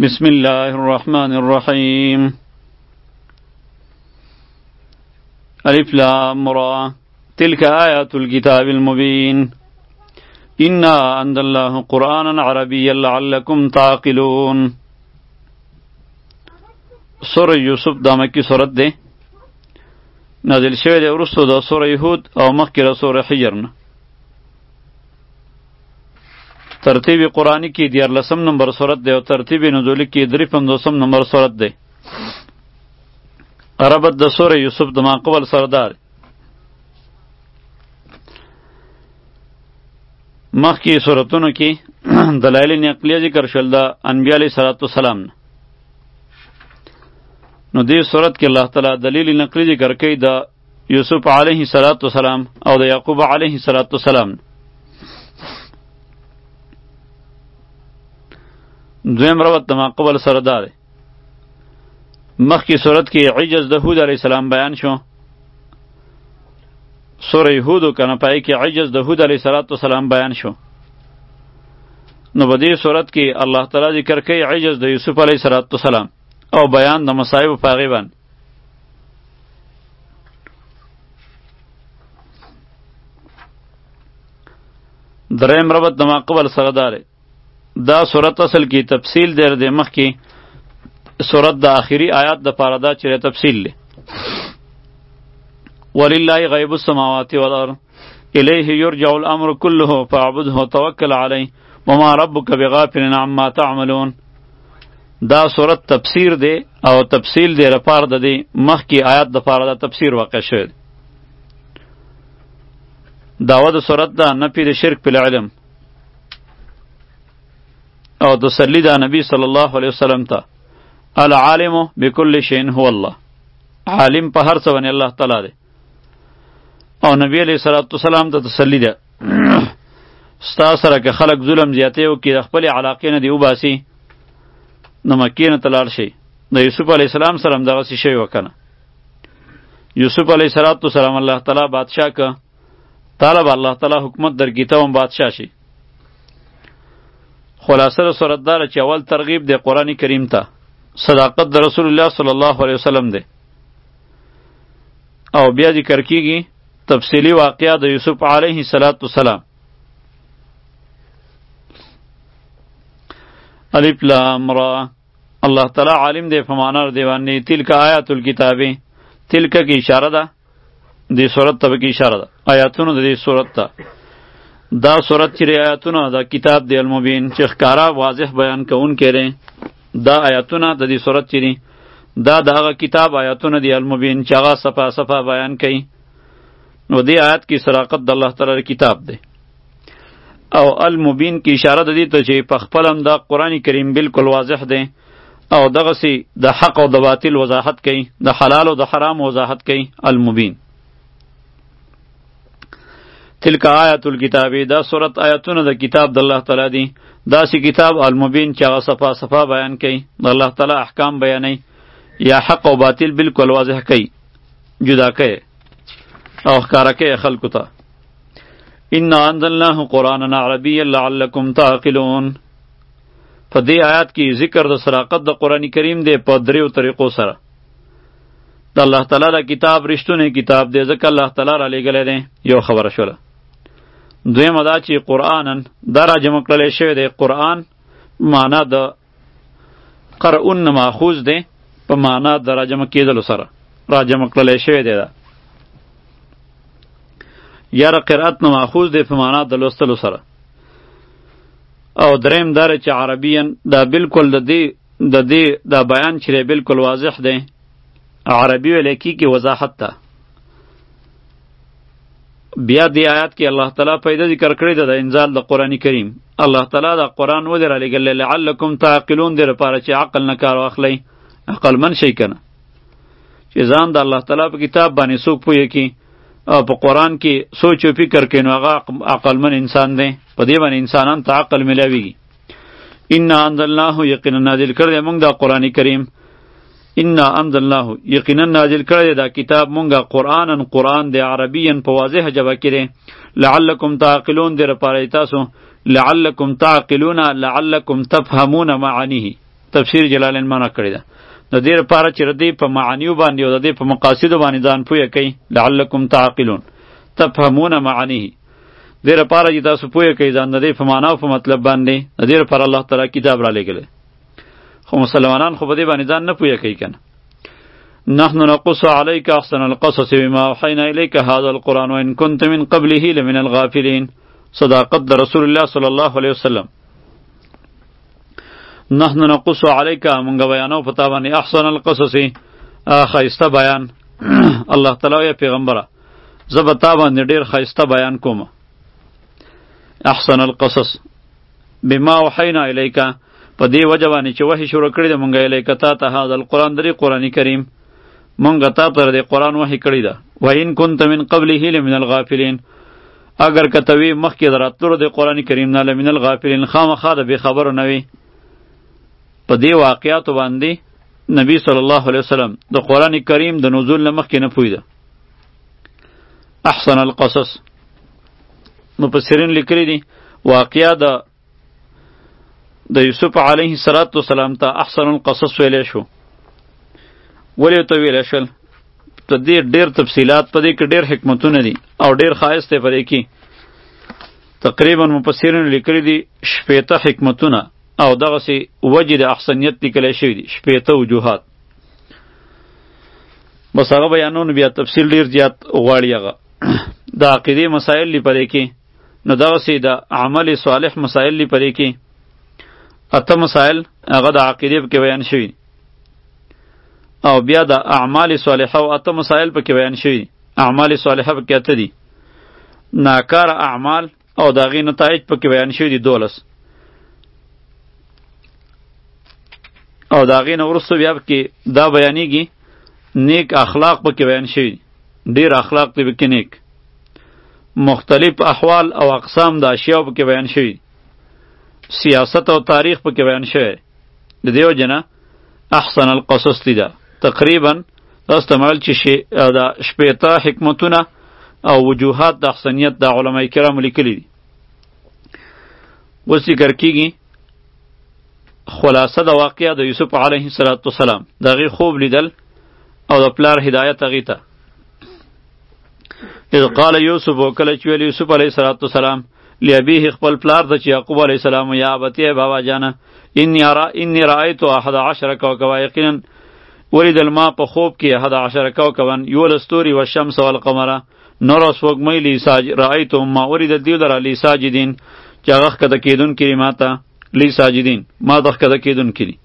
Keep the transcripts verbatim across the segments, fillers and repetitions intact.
بسم الله الرحمن الرحيم الف لام را تلك آيات الكتاب المبين إنا أنزلناه قرآنا عربيا لعلكم تعقلون. سورة یوسف دا مکی سورت ده نازل شوه ده ورستو دا سورة یهود او مخی دا سورة حجر نه. ترتیب قرآنی کی دیار لسم نمبر سورت ده و ترتیب نزولی کی دری پندوسم نمبر سورت ده. عربت دا سورة یوسف دا ما قبل سردار مخی سورتونو کی دلائل نقلیه ذکر شل دا انبیاء علیہ السلام نه. نو دې صورت کې الله تعالی دلیل نقلی ذکر کوي د یوسف علیه السلام او د یعقوب علیه السلام. دویم روایت د ما قبل سره ده. مخکې صورت کې عجز د هود علیه السلام بیان شو. سوره هود کنه پای کې عجز د هود علیه السلام بیان شو. نو په دې صورت کې الله تعالی ذکر کوي عجز د یوسف علیه السلام او بیان د مصائب په هغې باندې. دریم ربط د ما قبل سره داره. دا صورت اصل کې تفصیل در د مخکې صورت د آخري آیات د پاره دا چې تفصیل لی. ولله غیب السماوات والارض الیه یرجع الامر كله فاعبده وتوکل علیه وما ربک بغافل عما تعملون. دا صورت تفسیر دی او تفصیل دی رپار د دی مخکی آیات د پاره دا تفسیر واقع شوی. داوا د صورت دا نفی د شرک په علم او تسلی دا نبی صلی الله علیه وسلم ته العالم بكل شیء هو الله. عالم په هر څه باندې الله تعالی دی او نبی علیہ الصلوۃ والسلام ته تسلی ده. ستا سره که خلق ظلم زیاتی او کې د خپل علاقې نه دی وباسي نو مکې نه تلار شي. د یوسف علیه السلام سره هم دغسې شوی وکنه. یوسف علیه السلام الله تعالی بادشاه که طالب الله تعالی حکومت درکې ته هم بادشاه شي. خلاصه د صورت داره چې اول ترغیب دی قرآن کریم ته صداقت د رسول الله صلی الله علیه وسلم دی او بیا ذکر کیږي تفصیلی واقعه د یوسف علیه السلام. الف لام را الله تعالی عالم دی په معنا دی باندې تلک آیات الکتابی تلک کی اشاره ده دی صورت ته کی اشاره ده آیاتونو د دې صورت ته. دا صورت چې آیاتونه دا کتاب دی المبین چې ښکارا واضح بیان کوون کړي. دا آیاتونه د دې صورت چې دي دا دغه کتاب آیاتونه دی المبین چې هغه صفه صفه بیان کوي. نو دې آیات کی صراحت د الله تعالی کتاب دی او المبین کی اشاره ده دې ته چې په خپل هم دا قرآن کریم بالکل واضح دی او دغسې د حق او د باطل وضاحت کوي د حلال او د حرام وضاحت کوي. المبین تلک آیات الکتابی دا صورت آیاتونه د کتاب د الله تعالی دی. داسې کتاب المبین چې هغه صفا صفا بیان کوي د الله تعالی احکام بیانوي یا حق او باطل بالکل واضح کوي جدا کوي او ښکاره کوي خلکو ته. انا انزلناه قرآنا عربیا لعلکم تعقلون. په دې آیات کې ذکر د صداقت د قرآن کریم دی په دریو طریقو سره. د الله تعالی د کتاب رښتونی کتاب دی ځکه الله تعالی را لېږلی دی. یو خبره شوله. دویمه دا چې قرآنن دا را جمع کړلی شوی دی. قرآن معنا د قرؤن نه ماخوذ دی په معنا د را جمع کېدلو سره را جمع کړلی شوی دی. دا یا را قرأت نه ماخوذ دی په معنا د لوستلو سره. او دریم داره چې عربیان دا بالکل د دې د دې دا بیان چې بالکل واضح دی. عربی ویل کېږي وضاحت ته. بیا دې آیات کې الله تعالی پیدا ذکر کړی ده د انزال د قرآن کریم. الله تعالی دا قرآن ولې رالیږلی لعلکم تعقلون دې لپاره چې عقل نه کار واخلی عقلمن شئ که نه چې ځان د الله تعالی په کتاب باندې څوک پوهه کړي او په قرآن کې سوچ و فکر کوي نو هغه عقلمن انسان دی. په دې باندې انسانان ته عقل ملاویږي. انا انزلناه یقینا نازل کړی موږ دا قرآن کریم. انا انزلناه یقینا نازل کړی دا کتاب مونږه قرآنا قرآن دی عربیا په واضح ژبه کې دی. لعلکم تعقلون دې لپاره تاسو لعلکم تعقلون لعلکم تفهمون معانیه تفسیر جلالین معنا کړی ده. د دې لپاره چې ردی په معانیو باندې او د دې په مقاصدو باندې ځان پوهه کوي، لعلکم تعقلون تفهمون معانیه. دې لپاره چې تاسو پوهه کوي ځان د دې په معنا او په مطلب باندې، د دې لپاره الله تعالی کتاب را لېږلی. خو مسلمانان خو په دې باندې ځان نه پوهه کوي کنه. نحن نقص عليك احسن القصص بما اوحينا اليك هذا القرآن وان كنت من قبله لمن الغافلين. صداقت د رسول الله صلی الله علیه وسلم. نحن نقص عليك مونږ بیانو پتا باندې احسن القصص خایسته بیان. الله تعالی یا پیغمبره زبتا باندې ډیر خایسته بیان کوم. احسن القصص بما اوحينا اليك په دې وجه باندې چې وحی شروع کړی د مونږ الیک تا ته هذا القرآن درې قرآن کریم مونږ تا ته د قرآن وحی کړی ده. و ان كنت من قبله لمن الغافلين اگر کتوی مخکې دراتلو د قرآن کریم نه لمن الغافلین خامخا د بې خبرو نه وي. په دې واقعاتو باندې نبی صلی الله علیه وسلم د قرآن کریم د نزول نه مخکې نه پوهیده. احسن القصص مفسرین لیکلی دي واقعه د د یوسف علیه السلام ته احسن القصص ویلی شو. ولې ته ویلی شول؟ ته دې ډېر تفصیلات په دې کې ډېر حکمتونه دي او ډېر ښایست دی په دې کې. تقریبا مفسرین لیکلی دي شپېته حکمتونه او دغسې وجې د احسنیت لیکلی شوي دي، شپېته وجوهات. بس هغه بیانونو بیا تفصیل ډېر زیات غواړي. هغه د عقیدې مسایل دي په دې کې، نو دغسې د عمل صالح مسایل دي په دې کې. اته مسائل هغه د عقیدې پکې بیان شوي او بیا د اعمال صالحه او اته مسائل پکې بیان شوي. اعمال صالحه پکې اته دي، ناکار اعمال او د هغې نتایج پکې بیان شوي دي دولس، او د هغې نه وروسته بیا پکې دا بیانېږي نیک اخلاق پکې بیان شوي دي، ډېر اخلاق دی پکې نیک. مختلف احوال او اقسام د اشیاو پکې بیان شوي، سیاست او تاریخ پکې بیان شوی. د دې وجه نه احسن القصص دی ده. تقریبا تاسو ته معلوم چې د شپېته حکمتونه او وجوهات د احسنیت د علماء کرامو لیکلي دي. اوس ذکر کېږي خلاصه د واقعه د یوسف علیه السلام د هغې خوب لیدل او د پلار هدایت هغې ته. اذ قال یوسف کله چې ویل یوسف علیه السلام لابیه خپل پلار ته چې یعقوب علیه السلام یا ابتی بابا جانه انی را انی رأیت احد عشر کوكبا یقینا ولیدل ما په خوب کې احد عشر کوكبا یولس ستوري والشمس والقمر نور او سپوږمۍ لیساج رأیتهم ما ولید دیو در علی ساجدین چې هغه ښکته کېدونکي ما ته لی ساجدین ما ته ښکته کېدونکي دي.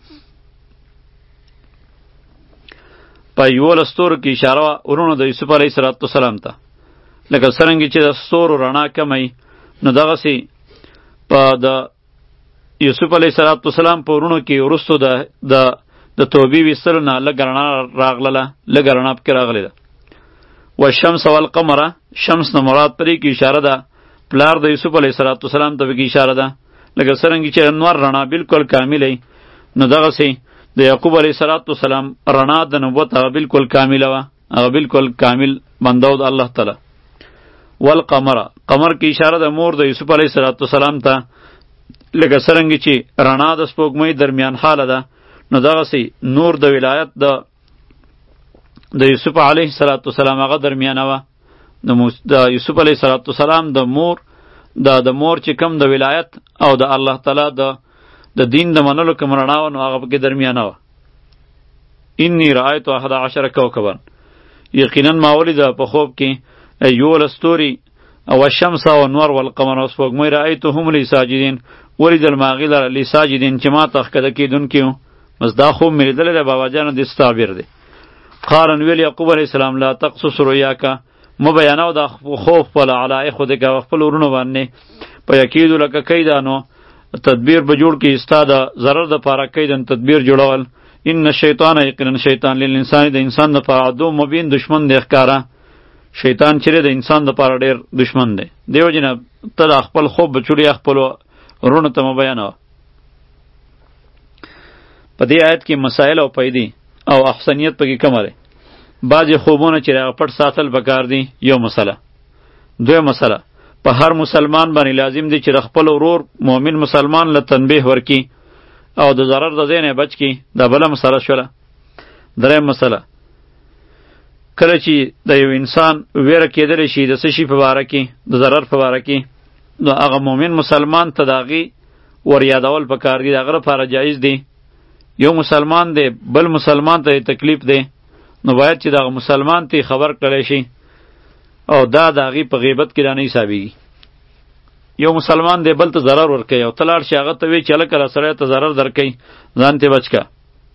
په یولس ستورو کې اشاره وه ورونو د یوسف علیه السلام ته، لکه څرنګه چې د ستورو رڼا کمی نو دغسې په د یوسف علیه السلام په ورونو کې وروستو د د د توبې ویستلو نه لږه رڼا راغلله، لږه رڼا پکې راغلې ده. والشمس والقمره شمس نه مراد پرې کې اشاره ده پلار د یوسف علیه السلام ته پکې اشاره ده، لکه څرنګه چې انوار رڼا بالکل کامله نو دغسې د یعقوب علیه السلام رڼا د نبوت هغه بالکل کامله وه، هغه بالکل کامل بنده و د الله تعالی. والقمر قمر کې اشاره د مور د یوسف علیه السلام ته، لکه څرنګه چې رڼا د سپوږمۍ درمیان حاله ده نو دغسې نور د ولایت د د یوسف علیه السلام هغه درمیانه وه. د یوسف علیه السلام د مور د د مور چې کم د ولایت او د الله تعالی د د دین د منلو کوم رڼا وه نو هغه پکې درمیانه وه. انی رأیت احد عشر کوكبا یقینا ما ولیده په خوب کې یولس ستوري او الشمس والنور والقمر وسپوږمۍ رأیتهم لی ساجدین ولیدل ما هغې لره لی ساجدین چې ما ته ښکته کېدونکي وو. بس دا خوب مې لیدلی دی بابا جانه داسې تعبیر دی. قال ویل یعقوب علیه السلام لا تقصص رؤیاکه مه بیانوه دا خوب خپله علی اخوتک په خپل ورونو باندې په یکیدو لکه کیدانو تدبیر به جوړ کړي ستا د ضرر دپاره کیدن تدبیر جوړول. ان شیطان یقینا شیطان للانسان د انسان دپاره عدو مبین دشمن دی ښکاره. شیطان چیرې د انسان دپاره ډېر دشمن دی. دیو جنه ته د خپل خوب بچوړي خپلو ورونو ته مه بیانوه. په دې آیت کې مسائل او پیدې او احسنیت پکې کمه دی. بعضې خوبونه چې هغه پټ ساتل پکار دي یو مسله. دویم مسله په هر مسلمان باندې لازم دی چې د خپل ورور مؤمن مسلمان له تنبیه ورکي او د ضرر د ځای نه بچ کی، دا بله مسله شوله. درېیم مسله، کله چې د یو انسان ویره کېدلی شي د څه شي په باره کې، د ضرر په باره کې، نو هغه مؤمن مسلمان ته د هغې ور یادول پکار دي، د هغه لپاره جایز دی. یو مسلمان دی بل مسلمان ته تکلیف دی، نو باید چې دغه مسلمان ته خبر کړی شي، او دا د هغې په غیبت کې دا نه حسابېږي. یو مسلمان دی بل ته ضرر ورکوي او ته لاړ شي هغه ته وایي چې هلکه دا سړی ته ضرر درکوي، ځان ترې بچ که.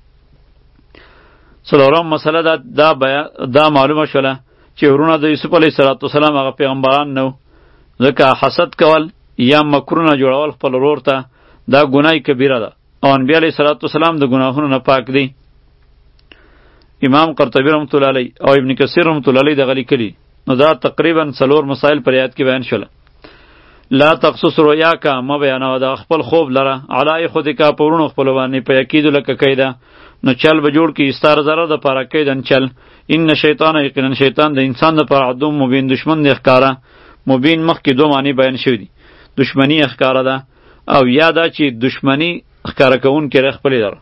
څلورم مسله دا دا, دا معلومه شوله چې ورونه د یوسف علیه السلام هغه پیغمبران نه و، ځکه حسد کول یا مکرونه جوړول خپل ورور ته دا ګناه کبیره ده، او انبیا علیه السلام د ګناهونو نه پاک دی. امام قرطبي رحمت الله علیه او ابن کثیر رحمت الله علیه دغه لیکلي. نو دا تقریبا څلور مسائل پر آیات کې بیان شوله. لا تقصص رؤیاک، ما بیانوه د خپل خوب لره، علی خودک، په ورونو خپلو باندې، په یکیدو لکه کیده، نو چل به جوړ کی استار ضرر د پاره کیدن چل. ان شیطان، یقینا شیطان د انسان د پاره عدو مبین، دشمن دی ښکاره. مبین مخکې دو معنی بیان شوی دي، دشمنی ښکاره ده او یا دا چې دشمنی ښکاره کوونکی ر خپلې لره.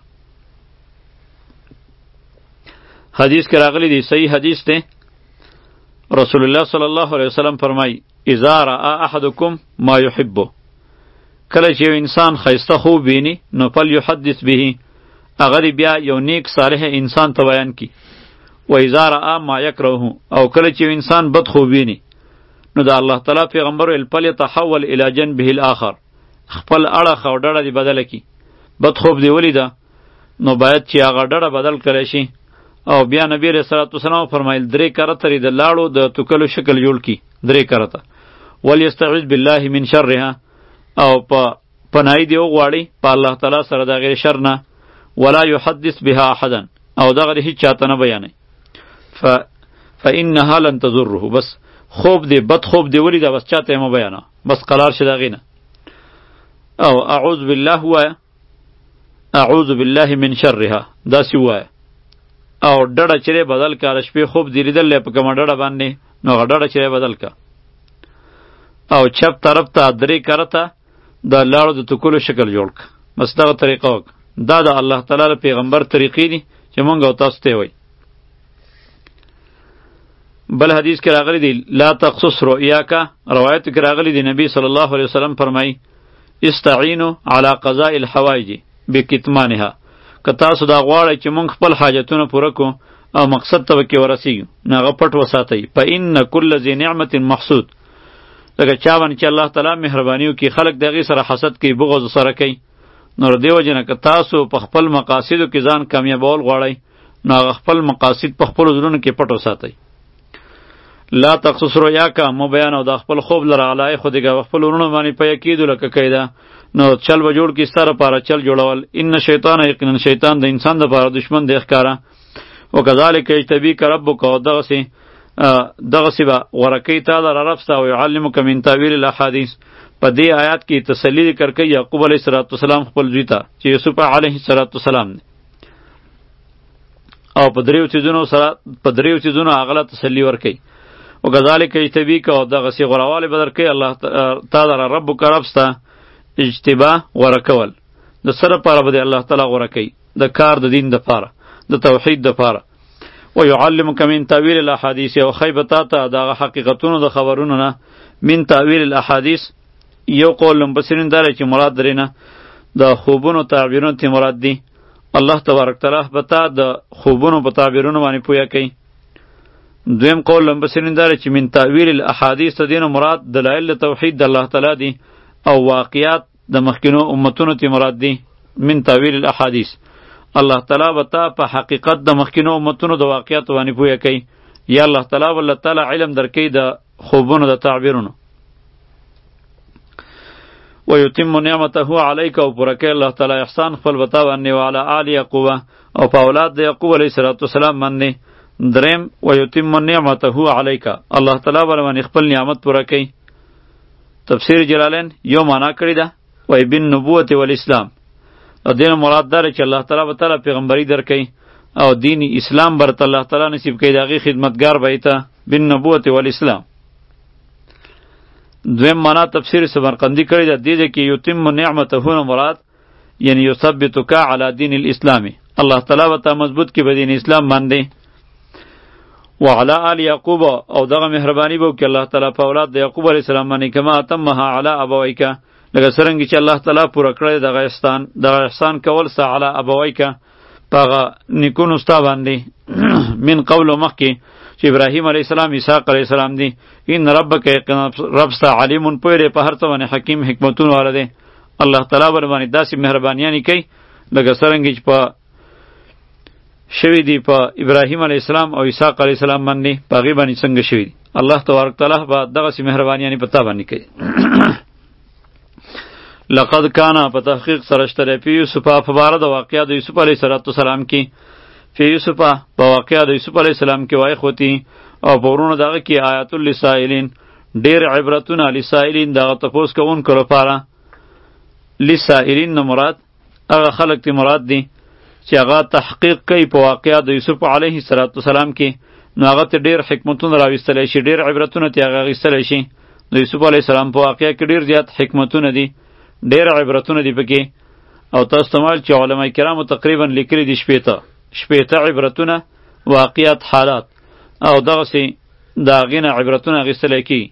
حدیث کې راغلی دی، صحیح حدیث دی، رسول الله صلی الله علیه وسلم فرمای اذا رأى احدکم ما یحبه، کله چې یو انسان ښایسته خوب ویني نو فل یحدث به، هغه بیا یو نیک صالح انسان ته بیان کی. و اذا رأى ما یکرهه، او کله چې یو انسان بد خوب ویني نو د الله تعالی پیغمبر ویل فل یتحول الی جنبه الاخر، خپل اړخ او ډډه دی بدله کی. بد خوب دی ولیده نو باید چې هغه ډډه بدل کړی شي. او بیا نبی رسول الله صلی الله علیه وسلم فرمایل درې کرته د لاړو د توکلو شکل جوړ کی، درې کرته. ولیستعوذ بالله من شرها، او په پناهی دی وغواړي په الله تعالی سره د غیر شر نه. ولا يحدث بها احدا، او دغه هیڅ چاته نه بیانوي. ف فانها لن تضره، بس خوب دی بد خوب دی ولیده بس چاته یې مه بیانه، بس قرار شه د هغې نه. او اعوذ بالله ووایه، اعوذ بالله من شرها داسې ووایه. او ډډه چیرې بدل که، د شپې خوب دی لیدلی په کومه ډډه باندې، نو هغه ډډه چیرې بدل که. او چپ طرف ته درې کرته د لاړو د توکلو شکل جوړ که، بس دغه طریقه وکړه. دا د الله تعالی د پیغمبر طریقې دي چې مونږ او تاسو ته وایي. بل حدیث کې راغلی دی لا تقصص رؤیاک، روایت کې راغلی دی نبی صلی الله علیه وسلم فرمایي استعینوا علی قضاء الحوائج بکتمانها، که تاسو دا غواړئ چې مونږ خپل حاجتونه پوره کړو او مقصد ته به کې ورسیږو، نو هغه پټ وساتئ. فإن کل ذی نعمة محسود، لکه چا باندې چې الله تعالی مهرباني وکړي خلک د هغې سره حسد کوي، بغض سره کوي. نو د دې وجې نه که تاسو په خپل مقاصدو کې ځان کامیابول غواړئ نو هغه خپل مقاصد په خپلو زړونو کې پټ وساتئ. لا تقصص رؤیاک، مو بیانو د خپل خوب لره علی خودک، خپل ورونو باندې په یکیدو لکه کیده، نو چل به جوړ کی ستا لپاره چل جوړول. ان شیطان، یقینا شیطان د انسان دپاره دشمن دی ښکاره. وکذلک یجتبیک ربک، او دغسې دغسې به غوره کوي تا لره رب ستا، او یعلمک من تاویل الاحادیث. په دې آیات کې تسلی ذکر کوي یعقوب علیه السلام خپل زوی ته چې یوسف علیه السلام دی، او په دریو څیزونو سره په دریو څیزونو هغه له تسلي ورکوي. وکذلک یجتبیک، او دغسې غوروالی به درکوي الله تا لره ربک رب ستا. اجتبا غوره کول، د څه لپاره به د الله تعالی غوره کوي؟ د کار د دین دپاره، د توحید دپاره. ویعلمک من تاویل الاحادیث، او ښی به تا ته دغه حقیقتونو د خبرونو نه. من تاویل الاحادیث یو قول مفسرین دا دی چې مراد درې نه د خوبونو تعبیرونو ته مراد دي. الله تبارک تعالی به تا د خوبونو په تعبیرونو باندې پوهه کوي. دویم قول مفسرین دا دی چې من تاویل الاحادیث ته دینه مراد دلایل توحید د الله تعالی دي، او واقعیات د مخکینو امتونو ته مراد دي. من تاویل الاحادیث، الله تعالی به تا په حقیقت د مخکینو امتونو د واقعیاتو باندې پوهه کوي، یا الله تعالی ول تعالی علم درکوي د خوبونو د تعبیرونو. ویتم نعمته علیک، او پوره کوي الله تعالی احسان خپل به تا باندې، وعلی آل یعقوب، او په اولاد د یعقوب علیه السلام باندې. دریم ویتم نعمته علیک، الله تعالی باندې خپل نعمت پوره کوي. تفسیر جلالین یو معنا کړی ده وای بن نبوت والاسلام، او دین مراد داره چې الله تعالی به تعالی پیغمبري درکوي او دین اسلام برته الله تعالی نصیب کوي، د هغې خدمتګار به ته بن نبوت والاسلام. دویم معنا تفسیر سمرقندی کړی ده، دې کې یتم نعمته نه مراد یعنی یثبتک علی دین الاسلام، الله تعالی به تا مضبوط کی به دین اسلام باندې. وعلى آل یعقوب، او دغه مهربانی به وکړي الله تعالی په اولاد د یعقوب علیه السلام باندې کما اتمها علی ابویک، لکه څرنګه چې الله تعالی پوره کړی دغه احسان دغه احسان کول سه علی ابویک په هغه نیکونو ستا باندې من قبل مخکې چې ابراهیم علیه السلام اسحاق علیه السلام دی. ان ربک یقینا رب ستا علیم پوه دی په هر څه باندې حکیم حکمتونه والا دی. الله تعالی باندې داسې مهربانیانې کوي لکه څرنګه چې په شوی دی په ابراهیم علیه السلام او اسحاق علیه السلام باندې په هغې باندې څنګه شوي دي. الله تبارک تعالی به دغسې مهربانیانې په تا باندې کوي. لقد کان په تحقیق سره شته دی فی یوسف په باره د واقعه د یوسف علیه السلام کې فی یوسف په واقعه د یوسف علیه السلام کې وای خوتی او په ورونو دغه کې آیات للسائلین ډېر عبرتونه لسائلین دغه تپوس کوونکو لپاره. لسائلین نه مراد هغه خلک تی مراد دي چې هغه تحقیق کوي په واقعه د یوسف علیه السلام کې، نو هغه ته ډېر حکمتونه راویستلی شي، ډېر عبرتونه تی هغه اخیستلی شي. د یوسف علیه السلام په واقعه کې ډېر زیات حکمتونه دي، ډېر عبرتونه دي پکې. او تاسو ته ویل چې علما کرامو تقریبا لیکلي دي شپېته شپېته عبرتونه، واقعات، حالات، او دغسې د هغې نه عبرتونه اخیستلی کېږي.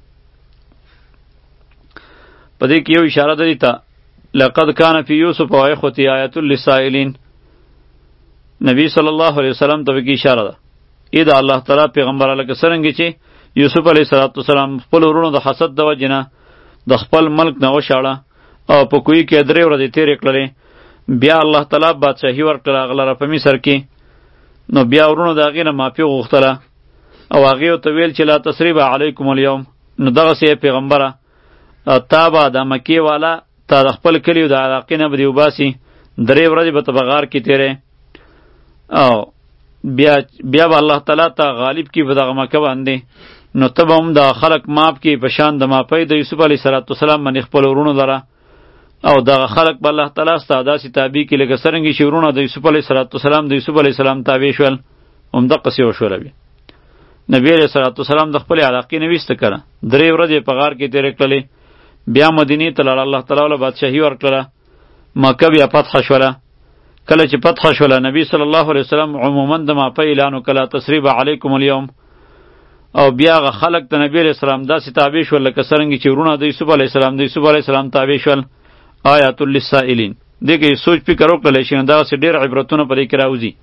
په دې کې یو اشاره ده دې ته لقد کان فی یوسف و اخوته آیة للسائلین، نبی صلی الله علیه وسلم ته پکې اشاره ده. ای د الله تعالی پیغمبر لکه څرنګه چې یوسف علیه السلام خپل ورونو د حسد د وجې نه د خپل ملک نه وشاړه او په کوی کې درې ورځې تېرې کړلې، بیا الله تعالی بادشاهي ورکړله هغه لره په مصر کې. نو بیا ورونو د هغې نه معافي وغوښتله او هغې ورته ویل چې لا تسریب علیکم الیوم. نو دغسې پیغمبره تا به د مکې والا تا د خپل کلي د علاقې نه به دې وباسي، درې ورځې به ته په غار کې تېرې او بیا بیا به الله تعالی ته غالب کی په دغه مکه باندې. نو ته به هم د خلق ماپ کی په شان د ماپۍ د یوسف علیه السلام باندې خپل ورونو لره، او دغه خلق به الله تعالی ستا داسې تابع کړي لکه څرنګه چې ورونه د یوسف علیه السلام د یوسف علیه السلام تابع شول، همدقسې وشوله. بیا نبی علیه السلام د خپلې علاقې نه ویسته کړه، درې ورځې په غار کې تېرې کړلې، بیا مدینې ته لاړه، الله تعالی له بادشاهي ورکړله، مکه بیا فتح شوله. کله چې فتح شوله نبی صلی الله علیه وسلم عموما د ماپۍ اعلان وکړه لا تسریب علیکم الیوم، او بیا هغه خلق د نبی علیه السلام داسې تابع شول لکه څرنګه چې ورونه د یوسف علیه السلام د یوسف علیه السلام تابع شول. آیات للسائلین دې کې سوچ فکر وکړلی شي، نو دغسې ډېر عبرتونه په دې کې راوځي.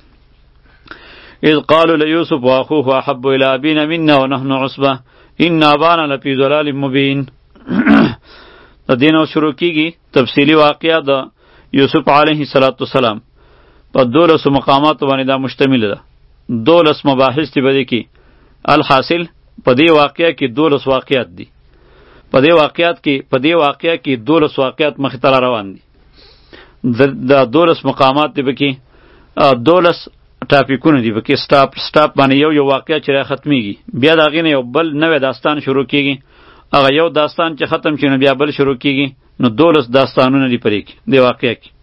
اذ قالوا لیوسف واخوه احب الی ابینا منا ونحن عصبه ان ابانا لفی ضلال مبین. د دې نه شروع کیږي تفصیلي واقعه د یوسف علیه السلام په دولسو مقاماتو باندې دا مشتمل ده، دولس مباحث دي په دې کې. الحاصل په دې واقعه کې دولس واقعات دي، په دې واقعات کې په دې واقعه کې دولس واقعات مخې ته روان دي. د دولس مقامات دي پکې، دولس ټاپیکونه دي پکې، سټاپ سټاپ باندې یو یو واقعه چې را ختمیږي، بیا د هغې نه یو بل نوی داستان شروع کیږي، هغه یو داستان چې ختم شي نو بیا بل شروع کیږي. نو دولس داستانونه دي پرې کې دې واقعه کې.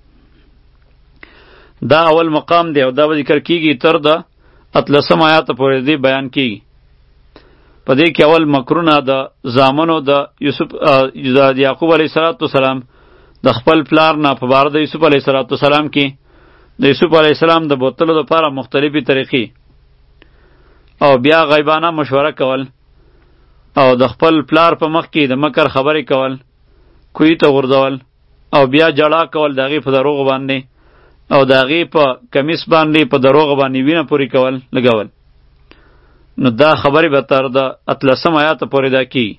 دا اول مقام دی او دا به ذکر کیږي تر د اتلسم آیات پورې دی بیان کیږي. په دې کې اول مکرونه د زامنو د یوسف د یعقوب علیه السلام د خپل پلار نه په باره د یوسف علیه السلام کې د یوسف علیه السلام د بوتلو لپاره مختلفې طریقې، او بیا غیبانه مشوره کول، او د خپل پلار په مخ کې د مکر خبرې کول، کوی ته غورځول، او بیا جړا کول د هغې په دروغو باندې، او د هغې په کمیس باندې په دروغو باندې وینه پورې کول لګول. نو دا خبرې به تر د اتلسم آیاته پورې دا کیږي،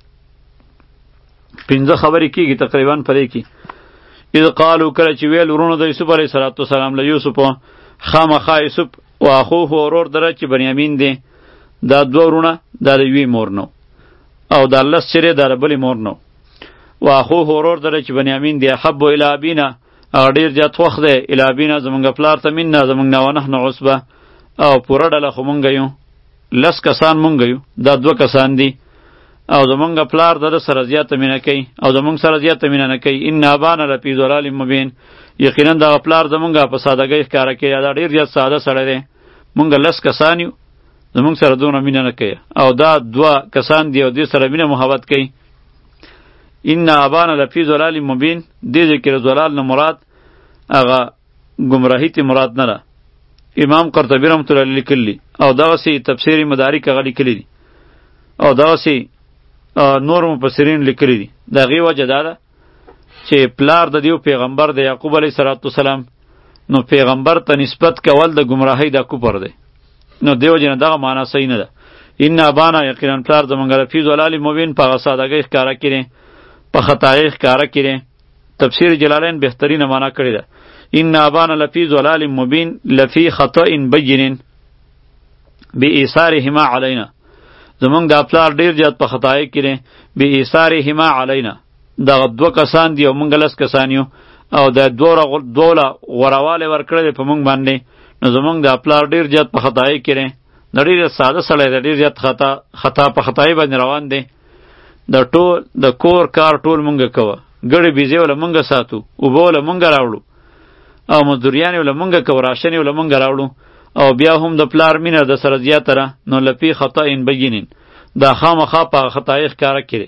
پنځه خبرې کیږي تقریبا په دې کې. اذ قالو کله چې ویل ورونو د یوسف علیه السلام له یوسف خامخا یوسف و اخوه ورور دره چې بنیامین دی، دا دوه ورونه دا د یوې مور نو، او دا لس چرې دا د بلې مور نو. و اخوه ورور دره چې بنیامین دی احب الی ابینا هغه ډېر زیات خوښ دی الی ابینا زمونږ پلار ته منا زمونږ نه ونحن عصبه، او پوره ډله خو مونږ یو، لس کسان مونږ یو، دا دوه کسان دي، او زمونږ پلار د ده سره زیاته مینه کوي او زمونږ سره زیاته مینه نه کوي. ان ابانا لفی ضلال مبین، یقینا دغه پلار زمونږ په سادهګۍ ښکاره کوي، دا ډېر زیات ساده سړی دی، مونږ لس کسان یو، زمونږ سره دونه مینه نه کوي، او دا دوه کسان دي او دې سره مینه محبت کوي. ان ابانا لفی ضلال مبین دې ذکر ضلال نه مراد هغه گمراهی تی مراد نه ده. امام قرطبی رحمۃ اللہ علیہ لیکلی او دغه سی تفسیر مدارک هغه لیکلی دي او دغه سی نور مفسرین لیکلی دي. دغه وجه دا ده چې پلار د دیو پیغمبر د یعقوب علیه السلام نو پیغمبر ته نسبت کول د گمراهی د کوپر دی. نو دیو جن دغه معنا صحیح نه ده. ان ابانا یقینا پلار زمونږ لفی ضلال مبین په سادهګۍ ښکارا کړي په خطای ښکارا کړي. تفسیر جلالین بهترین معنا کړی ده. ان ابانا لفی ضلال مبین لفی خطا بین بإیثارهما علینا زمونږ د پلار ډیر زیات په خطای کړي بإیثارهما علینا دغه دوه کسان دی او مونږ لس کسان یو او د دوه دوله غورواله ورکړل په مونږ باندې. نو زمونږ د پلار ډیر زیات په خطای کړي د ډیر ساده سړی د ډیر زیات خطا خطا په خطای باندې روان دی. د ټول د کور کار ټول مونږ کوه ګړې بیزې ولا مونږ ساتو او بوله مونږ راوړو او مزدوریان ولا مونږ کو راشن ولا مونږ راوړو او بیا هم د پلار مینه د سره زیاتره نو لپی خطا ان بینین دا خامخا په خطای ښکارا کړي.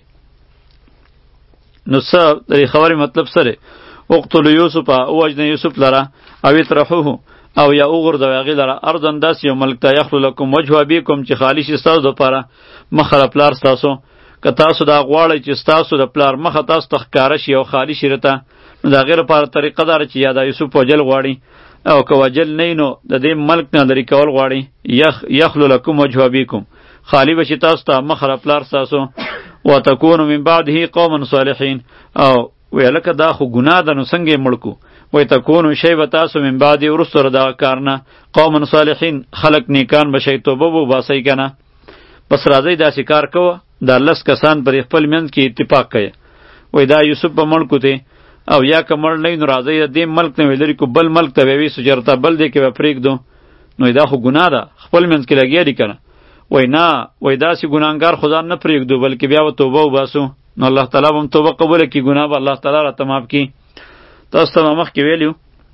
نو څه د خبرې مطلب سره اقتل یوسف او وجن یوسف لره او اطرحوه او یا وګرځو هغې لره ارضن داسې یو ملک ته یخلو لکم وجه ابیکم چې خالی شي ستاسو دپاره مخه د پلار ستاسو. که تاسو دا غواړئ چې ستاسو د پلار مخه تاسو ته ښکاره شي او خالی شي رته نو د هغې لپاره طریقه داره چې یا د یوسف وجل غواړي او که وجل نه نو د دې ملک نه لرې کول غواړي یخ یخلو لکم وجه ابیکم خالی به شي تاسو ته مخه د پلار ستاسو وتکونو من بعده قوما صالحین او وی لکه دا خو ګناه ده نو څنګه یې مړ کو وی تکونو شی به تاسو من بعد وروسته د دغه کار نه قوما صالحین خلق نیکان به شی توبه وباسئ که نه. بس راځئ داسې کار کوه دا لس کسان پر خپل منځ کې اتفاق کوي وی دا یوسف به مړ کو دی او یا که مړ نه نو راځئ د دې ملک نه لرې کو بل ملک ته به ویسو چېرته بل دی کې به پرېږدو نو دا خو ګناه ده خپل منځ کې لګیا دي که نه. وی نه وی داسې ګناهګار خو ځان نه پرېږدو بلکې بیا به توبه وباسو نو الله تعالی به هم توبه قبوله کړي ګناه به الله تعالی راته معاف کړي. تاسو ته ما مخکې ویلي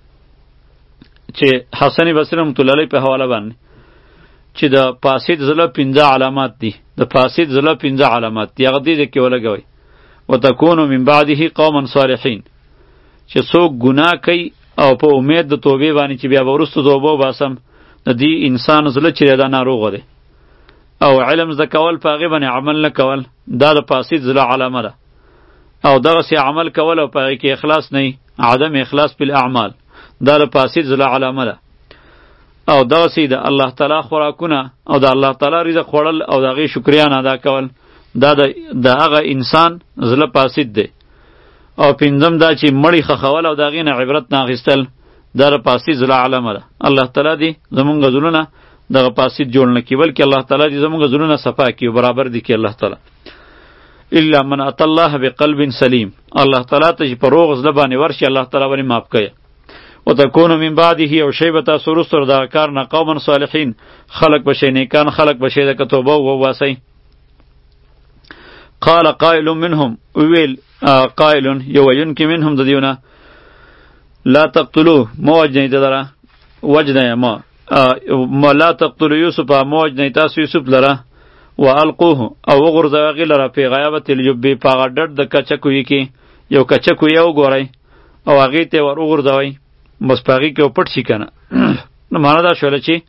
چې حسن بصري رحمت الله علیه په حواله باندې چې د فاسد زړه پنځه علامات دي د فاسد زړه پنځه علامات دي هغه دې کې ولګوئ وتکونو من بعده قوما صالحین چې څوک ګناه کوي او په امید د توبې باندې چې بیا به وروسته توبه وباسم د دې انسان زړه چې دا ناروغه دی او علم زده کول په هغې باندې عمل نه کول دا د فاسد زړه علامه ده او دغسې عمل کول او په هغې کې اخلاص نه عدم اخلاص په الاعمال دا د فاسد زړه علامه ده. او دغسې د الله تعالی خوراکونه او د الله تعالی رزق خوړل او د هغې شکریا نه ادا کول دا د هغه انسان زړه فاسد دی. او پنځم دا چې مړی خښول او د هغې نه عبرت نه اخیستل دا د فاسد زړه علامه ده. الله تعالی دې زمونږ زړونه دغه فاسد جوړ نه کړي بلکې الله تعالی دې زمونږ زړونه صفا کړي او برابر دي کړي الله تعالی. الا من اتى الله بقلب سلیم الله تعالی ته چې په روغ زړه باندې ورشي الله تعالی باندې معاف کوي. وتكون من بعده او شیبتا سرستر دا کار نه قوم صالحین خلق بشي نیکان خلق بشي د توبه او واسي. قال قائل منهم ویل قائل یو ینکی منهم د دیونه لا تقتلوا موجنی دره وجنه ما ما لا تقتلوا یوسف موجنی تاسو یوسف لره والقوه او وغرزه غیلره په غیابت الجب په غډډ د کچکوي کې یو کچکوي او ګورای او هغه ته ور وغرزوي بس پاغي کې پټ شي کنه نو معنا دا شول چې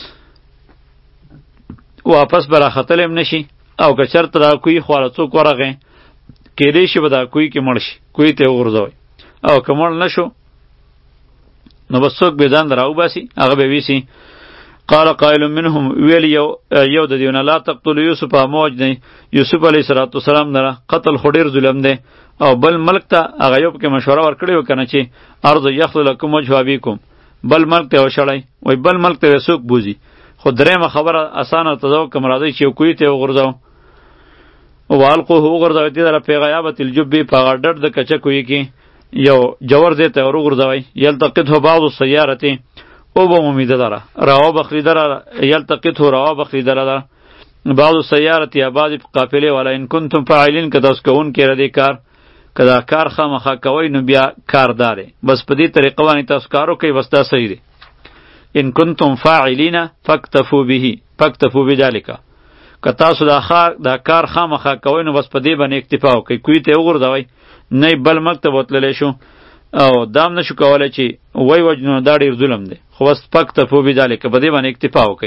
واپس برا خطلم نشي او که چرته دا کوی خواله څوک ورغه کې دې شي به دا کوی کې مړ شي کوی ته وغرزوي او که مړ نشو نو بس څوک به ځان دراو باسي هغه به ویسي. قال قائل منهم ویل یو یو د دیونه لا تقتل یوسف موج نه یوسف علیه السلام نه قتل خډیر ظلم دی او بل ملک ته هغه یو کې مشوره ورکړی وکنه چې ارض یخل لكم وجه ابيكم بل ملک ته وشړی وای بل ملک ته وسوک بوزي خو درېمه خبره اسانه تزو کوم راځي چې کوی ته وغورځاو او والقوه وغورځاو دې در په غیابت الجب په غډړ د کچه کوی کې یو جوور دې ته وغورځاوي یلتقطه بعض السيارته او به امیده داره روا بخری داره یلتقطه روا بخری داره بعض السيارته یا بعض قافله ولا ان کنتم فاعلین که تاسو کوون کې ردی کار کدا کار خامخا کوي نو بیا کار داره بس په دې طریقه باندې تاسو کارو کوي بس دا صحیح دی. ان کنتم فاعلین فاکتفوا به فاکتفوا بذلک که تاسو دا, دا کار خامخا کوئ نو بس په دې باندې اکتفا وکئ، کوی ته وغورځوئ، نه بل مکتب وتللی شو او دام نشو کولی چې وی وجنو دا ډېر ظلم دی، خو بس فکتفوا بذلک، په دې باندې اکتفا وکئ.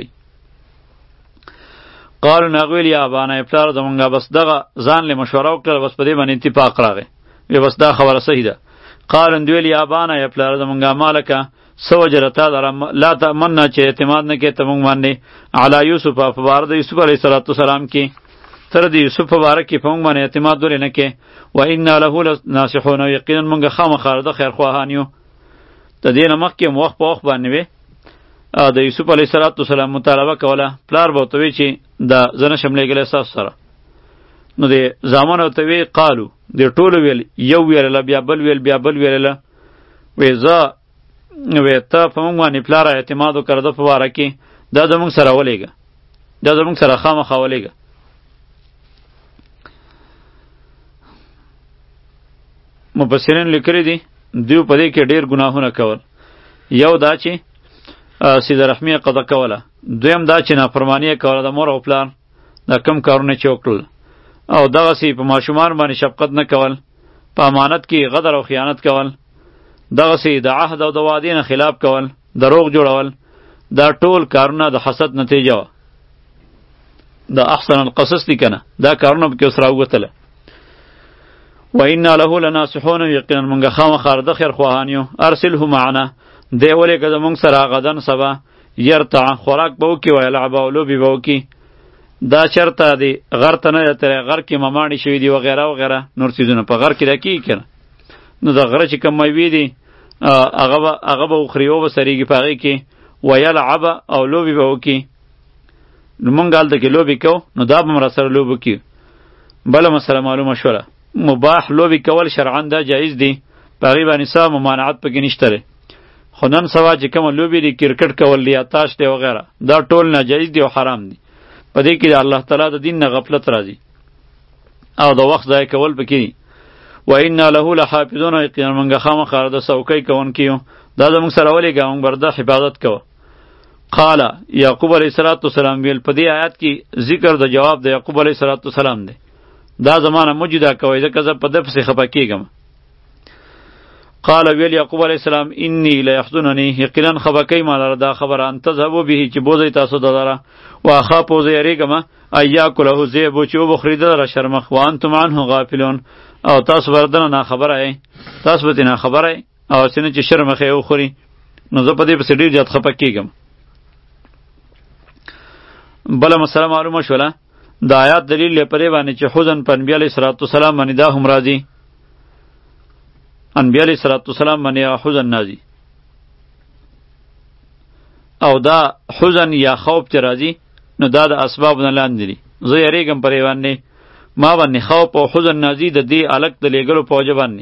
قالو ناغویل یا ابانا پلار زمونږه بس دغه ځان له مشوره وکړه، بس په دې باندې اتفاق راغی، وی بس دا خبره صحیح ده. قالو دویل یا ابانا یا پلار زمونږه مالکه سو جرتا در لا تمنا چې اعتماد نه کې ته مونږ باندې علی یوسف په بار د یوسف علیه السلام کې، تر دې یوسف په باره کې په مونږ باندې اعتماد ولې نه کې، و انا له لناصحون، یقینا مونږ خامخا د خیر خواهان یو. د دې نه مخکې مو وخت په وخت باندې وی د یوسف علیه السلام مطالبه کوله، پلار به ورته وی چې دا زه نشم لیږلی ستاسو سره، نو د زامن ورته وی قالو د ټولو ویل، یو ویلله بیا بل ویل بیا بل ویلله، وی زه وی ته په مونږ باندې پلاره اعتماد وکړه د په باره کې، دا زمونږ سره ولیږه، دا زمونږ سره خامخا ولیږه. مفسرین لیکلي دي دوی په دې کې ډېر ګناهونه کول، یو دا چې سیده رحمی قضا کوله، دویم دا چې نافرمانی کوله د مور او پلار، دا کم کارونه چې وکړل، او دغسې په ماشومان باندې شفقت نه کول، په امانت کې غدر او خیانت کول، دغسې د عهد او د وعدې نه خلاف کول، دروغ جوړول، دا ټول کارونه د حسد نتیجه وه. د احسن القصص دي کنه، دا کارونه پکې اوس راووتله. و انا له لناصحون، یقینا مونږ خامخا د خیر خواهان یو. ارسله معنا، دی ولېږه زمونږ سره غدن سبا، یرتع خوراک به وکړي و یلعب او لوبې به وکړي. دا چرته دی غر ته نه دی تللی، غر کې مماڼې شوي دي وغیره وغیره نور څیزونه په غر کې دا کېږي که نه، نو د غره چې کوم میوې دي هغه به وخوري او به سریږي په هغې کې، و یلعب او لوبې به وکړي. نو مونږ هلته کې لوبې کوو، نو دا به م راسره لوبې وکړي. بله مسله معلومه شوله، مباح لوبې کول شرعا دا جایز دي، په هغې باندې څه ممانعت پکې نشته دی. خو نن سبا چې کومه لوبې دي، کرکټ کول دی یا تاش دی وغیره، دا ټول ناجایز دي او حرام دي. په دې کې د الله تعالی د دین نه غفلت راځي او د وخت ضایع کول پکې دي. و انا له لحافظون، یقینا مونږ خامخا د څوکۍ کوونکي یو، دا زموږ سره ولېږه مونږ به د حفاظت کوه. قال یعقوب علیه السلام ویل، په دې آیات کې ذکر د جواب د یعقوب علیه السلام دی، دا زمانه مجدا کوي ځکه زه په ده پسې خفه کېږم. قال ویل یعقوب علیه السلام انی لیحزننی، یقینا خفه کوي ما لره دا خبره، ان تذهبوا به چې بوځئ تاسو د لره، و اخافو زه یریږم ان یاکله ذئب چې وبخوري د لره شرمخ، و انتم عنه غافلون، او تاسو به دنه ناخبره یې، تاسو به ترې ناخبره یې، او هسې نه چې شرمخ یې وخوري، نو زه په دې پسې ډېر زیات خفه کېږم. بله مسله معلومه شوله، د آیات دلیل دی په دې باندې چې حزن په انبیا علیه السلام باندې دا هم راځي، انبیا علیه السلام باندې حزن نازي، او دا حزن یا خوف چې راځي نو دا د اسباب نه لاندې دي. زه یریږم پرې باندې، ما باندې خوف او حزن نازي د دې الک د لیږلو په وجه باندې.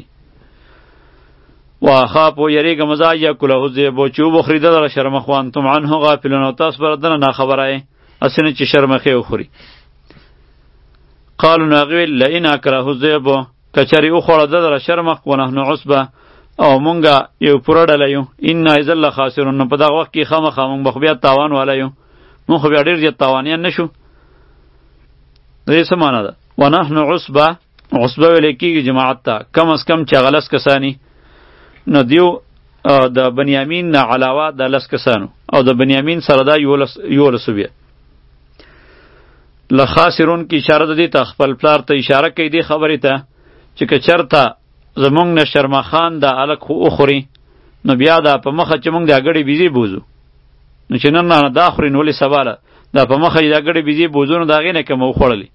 و اخاف یریږم زه ان یاکله الذئب چې وبخوري د لره شرمخ، و انتم عنه غافلون، او تاسو به دنه ناخبره یې، هسې نه چې شرمخ یې وخوري. قالو نو هغې ویل لئن اکله الذئب، کچرې وخوړه د لره شرمخ، و نحن عصبه، او مونږه یو پوره ډله یو، انا اذا لخاسرون، نو په دغه وخت کې خامخا مونږ به خو بیا تاوان والا یو، مونږ خو بیا ډېر زیات تاوانیان نه شو. د دې څه معنی ده؟ و نحن عصبه، عصبه ویلی کېږي جماعت ته، کم از کم چې هغه لس کسانی، نو دیو د بنیامین نه علاوه د لس کسانو، او د بنیامین سره دا یولسو بیا. لخاسرون کې اشاره ده دې ته، خپل پلار ته اشاره کوي دې خبرې ته چې که چېرته زمونږ نه شرمخان دا الک خو وخوري، نو بیا دا په مخه چې مونږ دا ګډې بیزې بوزو، نو چې نن نه دا خوري نو ولې سبا له دا په مخه چې دا ګډې بیزې بوزو، نو د هغې نه که مو وخوړلې.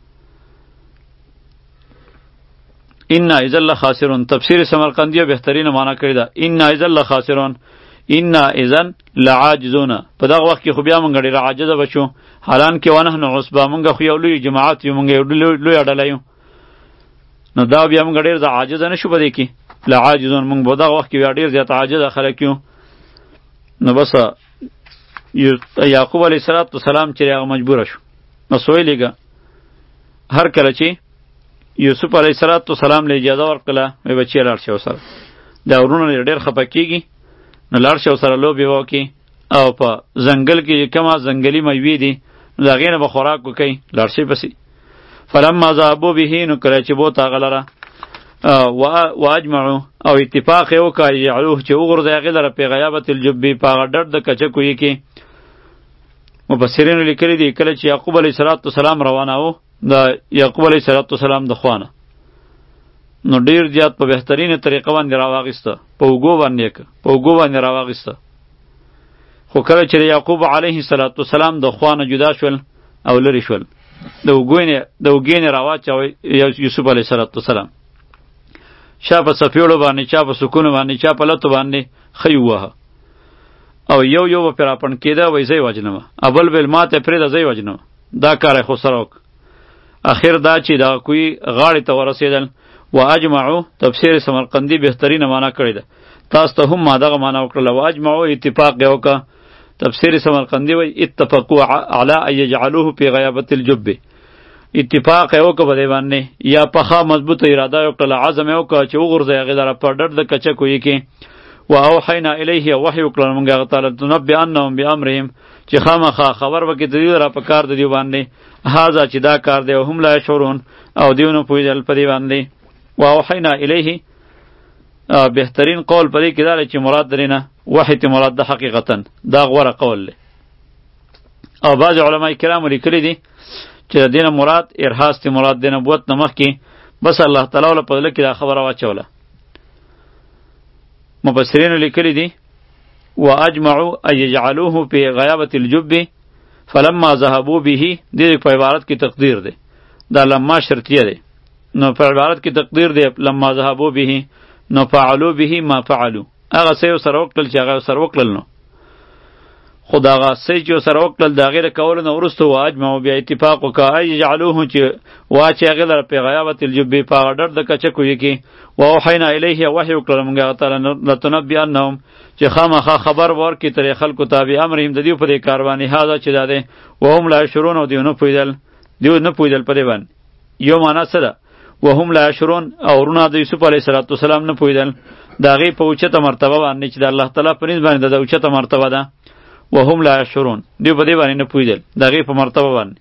انا اذا لخاسرون، تفسیر سمرقندیو بهترینه معنا کړې ده، انا اذا لخاسرون، انا اذا لعاجزون، په دغه وخت کې خو بیا مونږ ډېر عاجزه بچو، حالان کې ونحن عصبه، مونږ خو یو لوی جماعت یو، مونږ یو لویه ډله یو، نو دا بیا مونږ ډېر عاجزه نه شو په دې کې، لعاجزون، مونږ په دغه وخت کې بیا ډېر زیات عاجزه خلک یو. نو بس یعقوب علیه السلام چې هغه مجبوره شو، بس ویلېږه هر کله چې یوسف علیه السلام له اجازه ورکړله، وی بچی لاړ شه ورسره، دا ورونه ډېر خفه کېږي، نو لاړ شه ورسره لوبې وکړي، او په ځنګل کې کومه ځنګلي میوې دي نو د هغې نه به خوراک وکئ لاړ شئ پسې. فلما ذهبوا به نو کله چې بوت هغه لره و اجمعو او اتفاق یې وکړه یجعلوه چې وغورځوي هغې لره په غیابة الجب په هغه ډډ د کچکو یې کې. مفسرینو لیکلي دي کله چې یعقوب علیه السلام روانه و د یعقوب علیه السلام د خوانه نو ډیر زیات په بهترینه طریقه باندې راواغسته، په اوږو باندې په اوږو باندې راواغسته. خو کله چې یعقوب علیه السلام د خوانه جدا شول او لرې شول د اوږو د اوږې نه راواچوي یوسف علیه السلام چا په څپېړو باندې چا په سکونو باندې چا په لتو باندې ښه ووهه او یو یو به پرې راپڼ کېده وایي زه یې وجنمه ابل بل ماته پرېږده زه یې وجنمه. دا کار یې خو سره وکړ. اخر دا چې دغه کوی غاړې ته ورسېدل و اجمعو تفسیر سمرقندي بهترینه معنا کړې ده. تاسو ته هم ما دغه معنا وکړله و اجمعو اتفاق یې وکړه. تفسیر سمرقندي وایي اتفقوا علی ان یجعلوه فی غیابة الجب. اتفاق یې وکړه په دې باندې یا پخه مضبوطه اراده یې وکړله عزم یې وکړه چې وغورځوي هغې لره په ډډ د کچکو یې کې. و اوحینا الیه وحی وکړل موږ هغه ته لتنبئنهم بامرهم چې خامخا خبر وکړي د دوی را په کار د دوی باندې هذا چې دا کار دی هم لا یشعرون او دوی نه پوهېدل په دې باندې. و اوحینا الیه بهترین قول په دې کې دا دی چې مراد درې نه وحی ته مراد ده حقیقتا دا غوره قول دی. او بعض علما کرامو لیکلي دي چې د دې نه مراد ارهاس ته مراد د نبوت نه مخکې بس الله تعالی له په زړه کې دا خبره واچوله. مفسرین لیکلی دي و اجمعوا ان یجعلوه فی غیابة الجب فلما ذهبوا به. دې په عبارت کې تقدیر دی دا لما شرطیه دی نو په عبارت کې تقدیر دی لما ذهبوا به نو فعلوا به ما فعلوا هغه څه سره وکړل چې هغه سره وکړل نو خو دا هغه څه چې سره وکړل د هغې د کولو نه وروسته و اجمعوا بیا اتفاق وکړه ان یجعلوه چې واچي هغې لره په غیابة الجب په هغه ډډ د کچکو یې کې. و اوحینا الیه وحی وکړل موږ هغه ته لتنبئنهم چې خامخا خبر ورکړي ترې خلکو ته بامرهم د دوی په دې کار باندې هذا چې دا دی وهم لا یشعرون او دوی نه پوهېدل دوی نه پوهېدل په دې باندې. یو معنا څه ده وهم لا یشعرون او وروڼه د یوسف علیه السلام نه پوهېدل د هغې په اوچته مرتبه باندې چې د الله تعالی په نسبت باندې د اوچته مرتبه ده وهم لا یشعرون دوی په دې باندې نه پوهېدل د هغې په مرتبه باندې.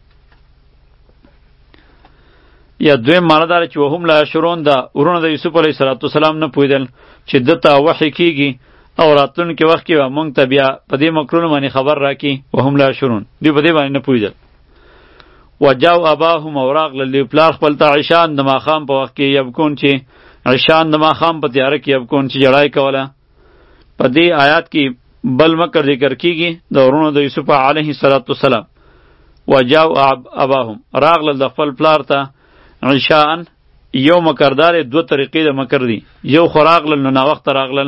یا دویم معنا دا چې وهم لا یشعرون د وروڼه د یوسف علیه السلام نه پوهېدل چې ده ته وحی کېږي او راتلونکي وخت کې به موږ ته بیا په دې مکرونو باندې خبر راکړي وهم لا یشعرون دوی په دې باندې نه پوهېدل. وجاو اباهم او راغلل دوی پلار خپل ته عشان د ماښام په وخت کې یبکون چې عشان د ماښام په تیاره کې یبکون چې ژړا یې کوله. په دې آیات کې بل مکر ذکر کېږي د وروڼو د یوسف علیه السلام. وجاو اباهم راغلل د خپل پلار ته عشان یو مکردار دو طریقې د مکر دي یو خو راغلل نو ناوخته راغلل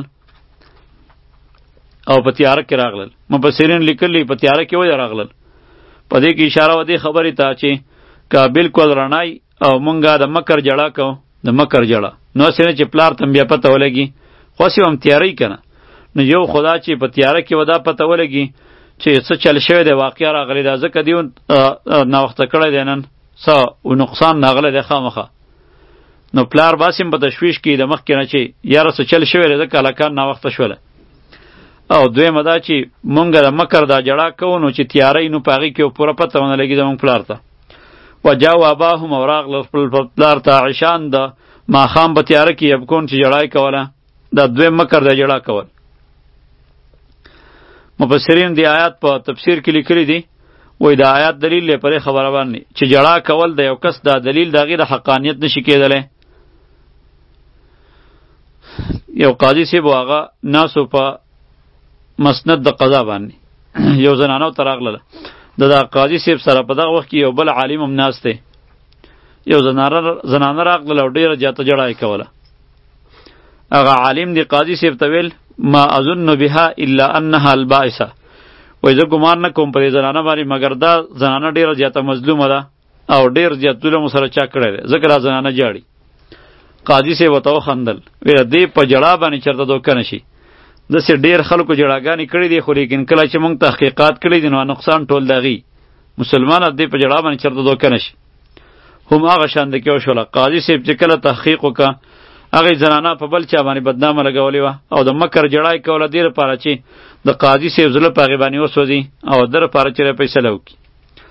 او په تیاره کې راغلل. مفسرین لیکلي په تیاره کې ولې راغلل په دې کې اشاره و دې خبرې ته چې که بالکل رڼای او مونږه د مکر جړه کو د مکر جړه نو سینه چې پلار تم بیا پته ولګي خو سی هم تیاری کنه نو یو خدا چې په تیاره کې ودا پته ولګي چې څه چل شوی دی واقعا راغلی دا ځکه دیو ناوخته کړی دی نن څه نقصان راغلی دی خامخه نو پلار باسم په تشویش کې د مخکې نه چې یاره څه چل شوی دی ځکه هلکان ناوخته شوله. او دویمه دا چې مونږ د مکر دا جړه کوو نو چې تیاری نو په هغې کې پوره پته ونه لګي زموږ پلار ته. وجاو اباهم او راغله خپل پلار ته عشان د ماښام په تیاره کې یبکون چې جړه یې کوله دا دویم مکر د جړه کول. مفسرین دی آیات په تفسیر کې لیکلي دي وای دا آیات دلیل دی پرې خبره باندې چې جړه کول د یو کس دا دلیل د هغې د حقانیت نشي کېدلی. یو قاضي صاحب و هغه ناسو په مسند د قضا باندې یو زنانو ته راغله د دا قاضي صاحب سره په دغه وخت کې یو بل عالم هم ناست دی یو زنانه راغله او ډېره زیاته جړه یې کوله. هغه عالم دی قاضي صاحب ته ویل ما اظن بها الا انها البائسه وای زه ګمان نه کوم په دې زنانه باندې مګر دا زنانه ډېره زیاته مظلومه ده او ډېر زیات ظلم سره چا کړی دی ځکه دا زنانه جاړي. قاضي صاحب ورته وخندل ویل دې په جړه باندې چېرته دوکه نه شي داسې ډېر خلکو جړاګانې کړي دي خو لیکن کله چې موږ تحقیقات کړي دي نو نقصان ټول د هغې مسلمان دې په جړه باندې چېرته دوکه نه شي. هم هغه شان د کې وشوله قاضي صاحب چې کله تحقیق وکړه هغې زنانه په بل چا باندې بدنامه لګولې وه او د مکر جړه یې کوله دې لپاره چې د قاضي صاحب زړه په هغې باندې وسوځي او ده لپاره چې فیصله وکړي.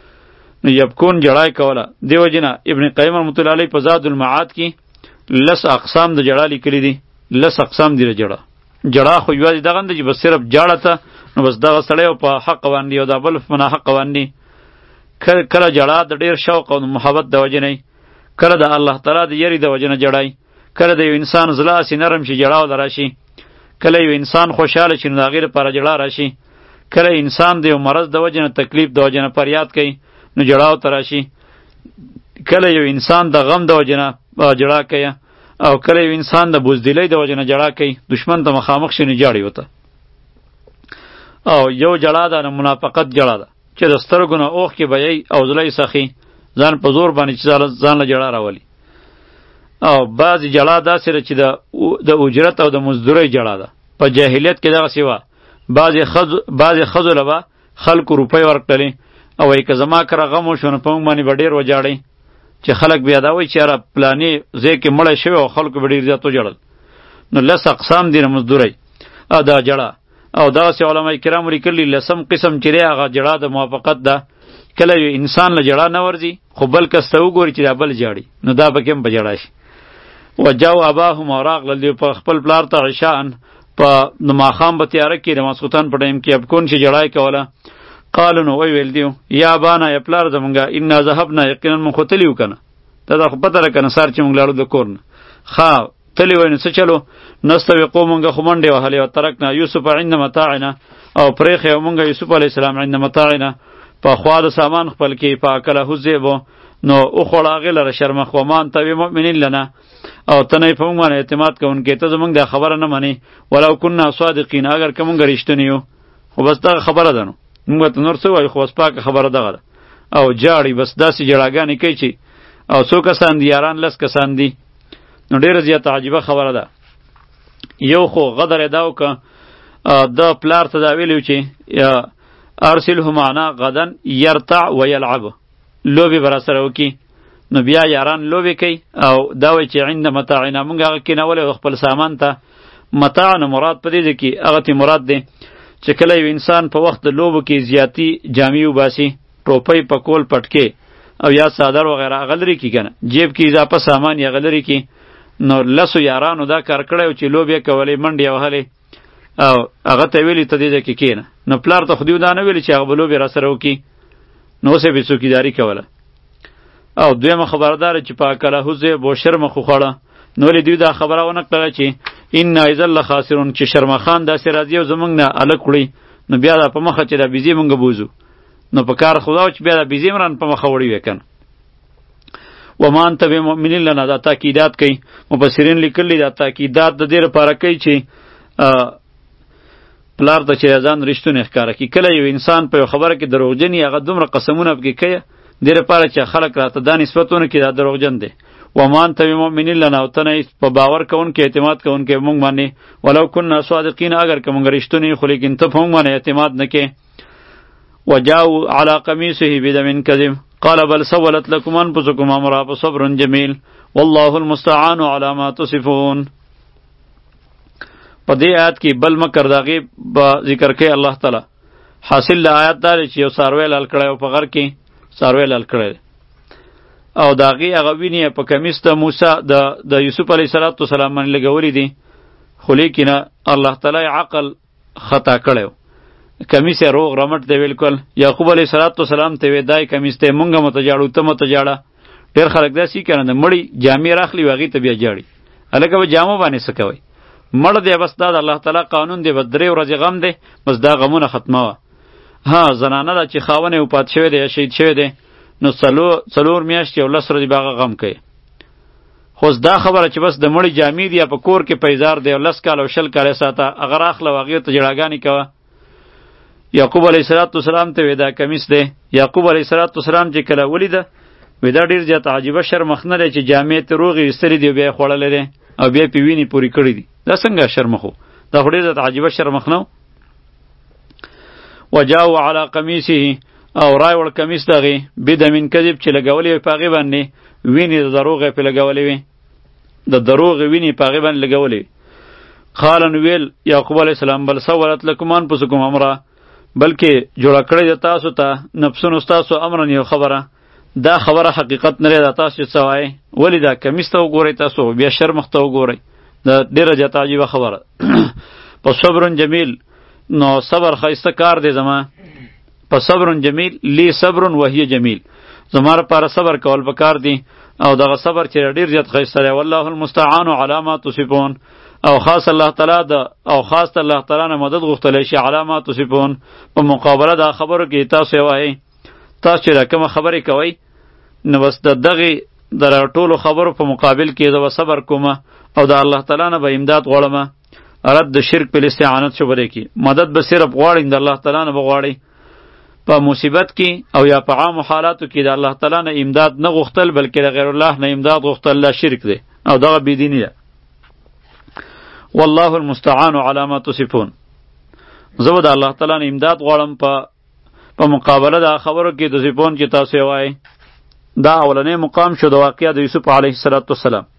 نو یبکون جړای کوله. دیو جنا ابن قیم رحمت الله علیه په زاد المعاد کې لس اقسام د جړا لیکلي دي. لس اقسام دي د جړا. جړا خو یوازې دغه نه چې بس صرف جاړه ته نو بس دغه سړی په حق باندې او د بل په ناحق باندې. کله جړا د ډیر شوق او محبت د وجې نه، کله د الله تعالی د یری د وجې نه جړای، کله د یو انسان زړه اسې نرم شي جړا ول راشي، کله یو انسان خوشاله شي نو د هغې لپاره جړا راشي، کله انسان د یو مرض د وجې نه تکلیف د وجې نه فریاد کوي نو جړا ورته راشي، کله یو انسان د غم د وجې نه جړا کوي، او کله یو انسان د بزدلۍ د وجې نه جړا کوي، دشمن ته مخامخ شي نو جاړي ورته. او یو جړا ده نه منافقت جړا ده چې د سترګو نه اوښکې بهیي او زړه یې سخي، ځان په زور باندې چې ځان له جړا راولي. او بعضې جړا داسې ده چې د اجرت او د مزدورۍ جړا ده. په جاهلیت کې دغسې وه، بعضې ښځو له به خلکو روپۍ ورکړلې او وایي که زما کره غم وشو نو په موږ باندې به ډېر وجاړئ، چې خلک بیا دا وایي چې یاره پلانې ځای کې مړی شوی او خلکو به ډېر زیات وجړل. نو لس اقسام دي د مزدورۍ او دا جړا. او دغسې علما کرامو لیکلي لسم قسم چې دی هغه جړا د موافقت ده. کله یو انسان له جړا نه ورځي خو بل کس ته وګوري چې دا بل جاړي نو دا پکې هم په جړا شي. وجاو اباهم او راغلل دوی په خپل پلار ته عشاءن په د ماښام په تیاره کې د ماسخوتن په ټایم کې ابکون چې جړای کوله. قالو نو وی ویل دیو یا ابانا یا پلار زمونږه انا ذهبنا یقینا مونږ خو تلي وو که نه، دا دا خو پته ده که نه سار چې مونږ لاړو د کور نه. ښه تلي وی نو څه چلو نستوقو مونږه خو منډې وهلې و ترکنا یوسف عند متاعنا او پرېښی و مونږه یوسف علیه السلام عند متاعنا په خوا د سامان خپل کې فاکله الذئب نو وخوړه هغې لره شرمخ وما انت بمؤمن لنا او ته نه یې په مونږ باندې اعتماد کوونکی، ته زمونږ دا خبره نه منې. ولو کنا صادقین اگر که مونږ رښتوني یو خو بس دغه خبره ده نو مونږ ته نور څه وایو خو بس پاکه خبره دغه ده. او جاړي بس داسې جړاګانې کوي چې او څو کسان دي یاران لس کسان دي نو ډېره زیاته عجیبه خبره ده. یو خو غدر یې دا وکړه د پلار ته دا ویلي چې ارسله معنا غدن یرتع و یلعب، لوبې به راسره وکړي. نو بیا یاران لوبې کوي او دا وایي چې عند متاعنا مونږ هغه کېنولی خپل سامان ته. متاع نه مراد په دې ده کې هغه ته مراد دی چې کله یو انسان په وخت د لوبو کې زیاتی جامې وباسي، ټوپۍ پکول پټکې او یا صادر وغیره هغه لرې کړي که نه، جیب کې اضافه سامان یې هغه لرې کړي. نو لسو یارانو دا کار کړی چې لوبې کولې منډې یې وهلې او هغه ته ویلي ته دې ځای کې کښېنه. نو پلار ته خو دوی دا نه ویلي چې هغه به لوبې راسره وکړي، نو اوس یې بې څوکیداري کوله. او دویمه خبره داره چې په اکله الذئب و شرمخ وخوړه. نو ولې دوی دا خبره ونه کړله چې انا اذا لخاسرون چې شرمخان داسې راځي او زمونږ نه الګ کړي نو بیا دا په مخه چې دا بیزې مونږ بوزو نو په کار خدا و چې بیا دا بیزې مران په مخه وړي وی کنه. وما انت بمؤمن لنا دا تاکیدات کوي. مفسرین لیکلي دا تاکیدات د دې لپاره کوي چې پلار ته چې ځان رښتونه ښکاره کړي. کله یو انسان په یو خبره کې دروغجن وي هغه دومره قسمونه پکې کوي دې لپاره چې خلک راته دا نسبتونه کړي دا دروغجن دی. وما انت بمؤمن لنا او ته نه په باور کوونکي اعتماد کوونکي مونږ باندې. ولو کنا صادقین اگر که مونږ رښتونی خو لیکن ته په مونږ باندې اعتماد نه کوې. وجاءوا على قميصه بدم كذب قال بل سولت لكم انفسكم امرا فصبر جميل والله المستعان على ما تصفون. په دې آیات کې بل مکر داغي به ذکر کوي الله تعالی. حاصل د آیات دا چې یو څاروی لال کړی او په غر کې څاروی لال کړی او داغي هغه ویني په کمیس د موسی د د یوسف علیه السلام باندې لګولې دي، خو لیکنه الله تعالی عقل خطا کړی. کمیس یې روغ رمټ دی بالکل. یعقوب علیه السلام ته وی دای کمیس ته مونږ متجاړو ته متجاړه. ډېر خلک داسې کوي کنه د مړی جامې راخلي و هغې ته بیا جاړي. هلکه به جامو باندې څه کوئ؟ مړ دی بس دا د الله تعالی قانون دی، بس درې ورځې غم دی، بس دا غمونه ختموه. ها زنانه ده چې خاوند یې وفات شوی دی یا شهید شوی دی نو څلور څلور میاشتې او لس ورځې به هغه غم کوي. خو دا خبره چې بس د مړي جامې دي یا په کور کې پیزار دی او لس کاله او شل کاله ساته هغه راخله او هغې ته جړاګانې کوه. یعقوب علیه السلام ته وی دا کمیس دی. یعقوب علیه السلام چې کله ولیده وی دا ډېر زیات عجیبه شرمخ نه دی چې جامې ته روغې ایستلې دي او بیا یې خوړلی دی او بیا یې پې وینې پورې کړي دي. دا څنګه شرمخ و؟ دا خو ډېر زیات عجیبه شرمخ نه و. وجاءوا على قمیصه او رای وړ کمیس دغې بدم کذب چې لګولې وي په هغې باندې وینې د دروغ یې پې لګولې وي، د دروغ وینې په هغې باندې لګولې وي. قال نو ویل یعقوب علیه السلام بل سولت لکم انفسکم امرا بلکې جوړه کړې ده تاسو ته نفسونو ستاسو امرن یو خبره دا خبره حقیقت نه ده. تاسو څه وایي؟ ولې دا کمیس ته وګورئ تاسو بیا شرمخ ته وګورئ. دا ډېره زیاته عجیبه خبره. په صبر جمیل، نو صبر ښایسته کار دی زما. په صبر جمیل لی صبر وهی جمیل، زما لپاره صبر کول پکار دی او دغه صبر چې ډېر زیات ښایسته دی. والله المستعان علی ما تصفون. او خاص الله تعالی د او خاص الله تعالی نه مدد غوښتلی شي علی ما تصفون په مقابله د خبرو کې. تاسو وایي تاسو چې کومه خبرې کوئ نو بس د دغې د ټولو خبرو په مقابل کې زه به صبر کوم او د الله تعالی نه به امداد غواړم. رد د شرک په استعانت شو بده کې مدد به صرف غواړئ د الله تعالی نه به غواړئ. په مصیبت کې او یا په عام حالاتو کې د الله تعالی نه امداد نه غوښتل بلکې د غیر الله نه امداد غوښتل لا شرک دی او دغه بېدیني ده. والله المستعان علی ما تصفون. زه به د الله تعالی نه امداد غواړم په په مقابله د خبرو کې د صفون چې تاسو یې وایئ. دا اولنی مقام شو د واقعه د یوسف علیه السلام.